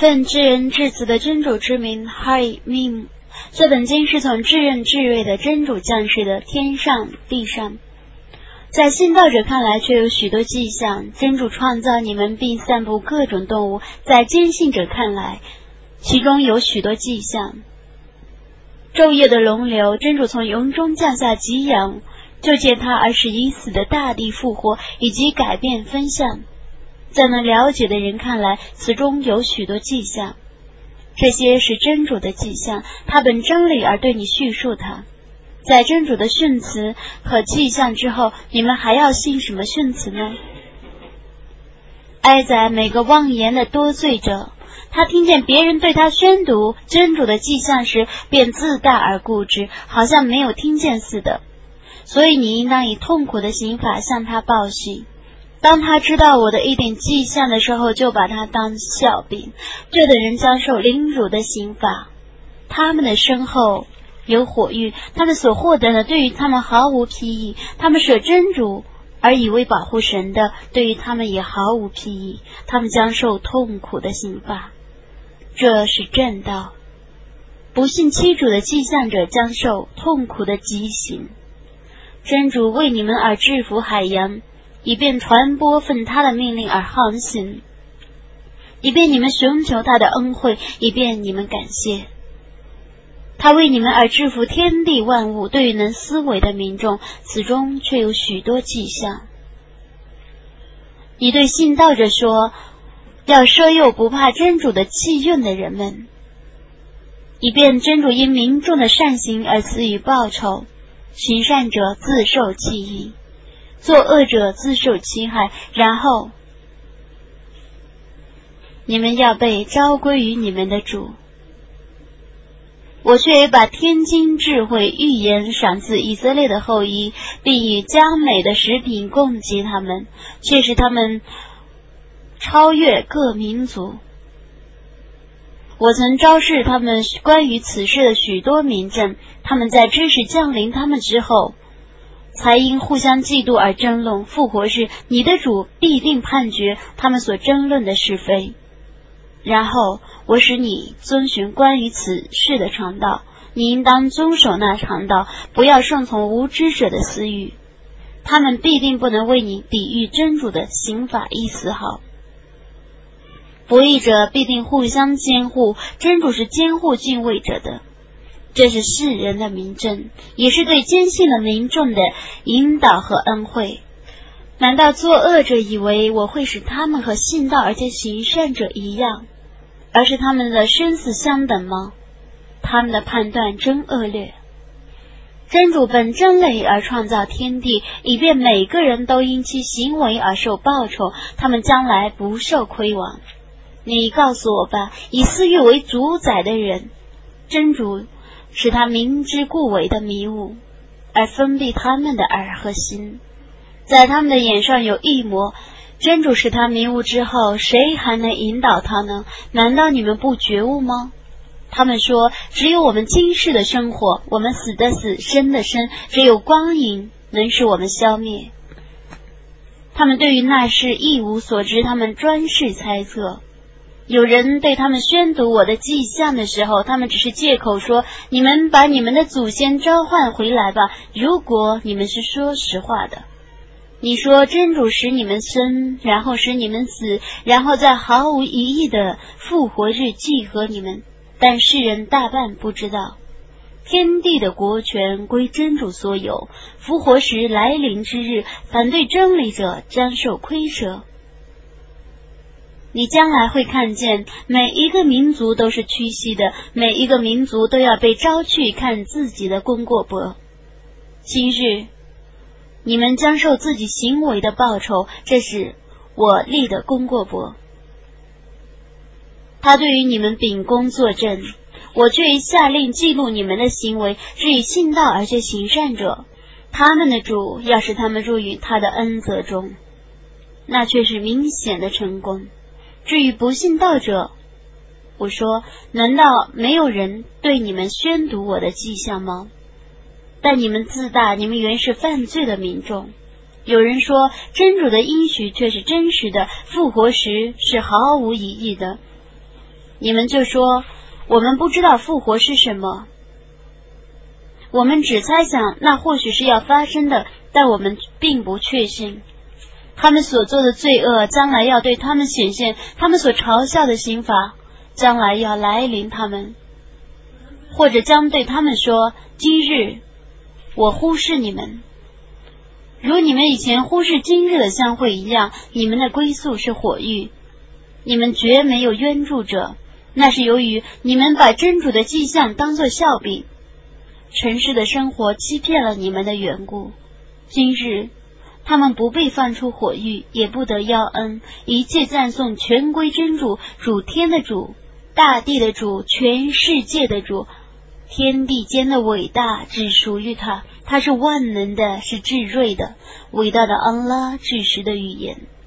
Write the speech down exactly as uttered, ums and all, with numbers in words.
奉至仁至慈的真主之名 Hai Mim， 这本经是从至仁至睿的真主降世的，天上地上。在信道者看来却有许多迹象，真主创造你们并散布各种动物，在坚信者看来其中有许多迹象。昼夜的龙流，真主从云中降下给养，就借它而使已死的大地复活，以及改变分相。在能了解的人看来，此中有许多迹象，这些是真主的迹象，他本真理而对你叙述它。在真主的训词和迹象之后，你们还要信什么训词呢？哀哉每个妄言的多罪者，他听见别人对他宣读真主的迹象时，便自大而固执，好像没有听见似的。所以你应当以痛苦的刑罚向他报信。当他知道我的一点迹象的时候，就把他当笑柄，这等人将受凌辱的刑罚。他们的身后有火狱，他们所获得的对于他们毫无裨益，他们舍真主而以为保护神的，对于他们也毫无裨益，他们将受痛苦的刑罚。这是正道。不信欺主的迹象者将受痛苦的极刑。真主为你们而制服海洋，以便传播奉他的命令而航行，以便你们寻求他的恩惠，以便你们感谢。他为你们而制服天地万物，对于能思维的民众，此中却有许多迹象。你对信道者说，要赦宥不怕真主的气运的人们，以便真主因民众的善行而赐予报酬，行善者自受其益，作恶者自受其害，然后你们要被召归于你们的主。我却把天经智慧预言赏赐以色列的后裔，并以佳美的食品供给他们，却使他们超越各民族。我曾昭示他们关于此事的许多明证，他们在知识降临他们之后，才因互相嫉妒而争论。复活日，你的主必定判决他们所争论的是非。然后我使你遵循关于此事的常道，你应当遵守那常道，不要顺从无知者的私欲，他们必定不能为你抵御真主的刑法一丝毫。不义者必定互相监护，真主是监护敬畏者的。这是世人的明证，也是对坚信的民众的引导和恩惠。难道作恶者以为我会使他们和信道而且行善者一样，而是他们的生死相等吗？他们的判断真恶劣。真主本真理而创造天地，以便每个人都因其行为而受报酬，他们将来不受亏枉。你告诉我吧，以私欲为主宰的人，真主使他明知故为的迷雾，而封闭他们的耳和心，在他们的眼上有异魔。真主使他迷雾之后，谁还能引导他呢？难道你们不觉悟吗？他们说，只有我们今世的生活，我们死的死，生的生，只有光影能使我们消灭。他们对于那事一无所知，他们专是猜测。有人对他们宣读我的迹象的时候，他们只是借口说，你们把你们的祖先召唤回来吧，如果你们是说实话的。你说真主使你们生，然后使你们死，然后在毫无疑义的复活日集合你们，但世人大半不知道。天地的国权归真主所有，复活时来临之日，反对真理者将受亏折。你将来会看见，每一个民族都是屈膝的，每一个民族都要被招去看自己的功过簿。今日你们将受自己行为的报酬，这是我立的功过簿。他对于你们秉公作证，我却下令记录你们的行为。至于信道而且行善者，他们的主要使他们入于他的恩泽中，那却是明显的成功。至于不信道者，我说，难道没有人对你们宣读我的迹象吗？但你们自大，你们原是犯罪的民众。有人说，真主的应许却是真实的，复活时是毫无疑义的。 你们就说，我们不知道复活是什么，我们只猜想那或许是要发生的，但我们并不确信。他们所做的罪恶将来要对他们显现，他们所嘲笑的刑罚将来要来临他们，或者将对他们说，今日我忽视你们，如你们以前忽视今日的相会一样，你们的归宿是火狱，你们绝没有冤助者，那是由于你们把真主的迹象当作笑柄，尘世的生活欺骗了你们的缘故。今日他们不被放出火狱，也不得要恩，一切赞颂全归真主，主天的主，大地的主，全世界的主，天地间的伟大只属于他，他是万能的，是至睿的，伟大的安拉至实的语言。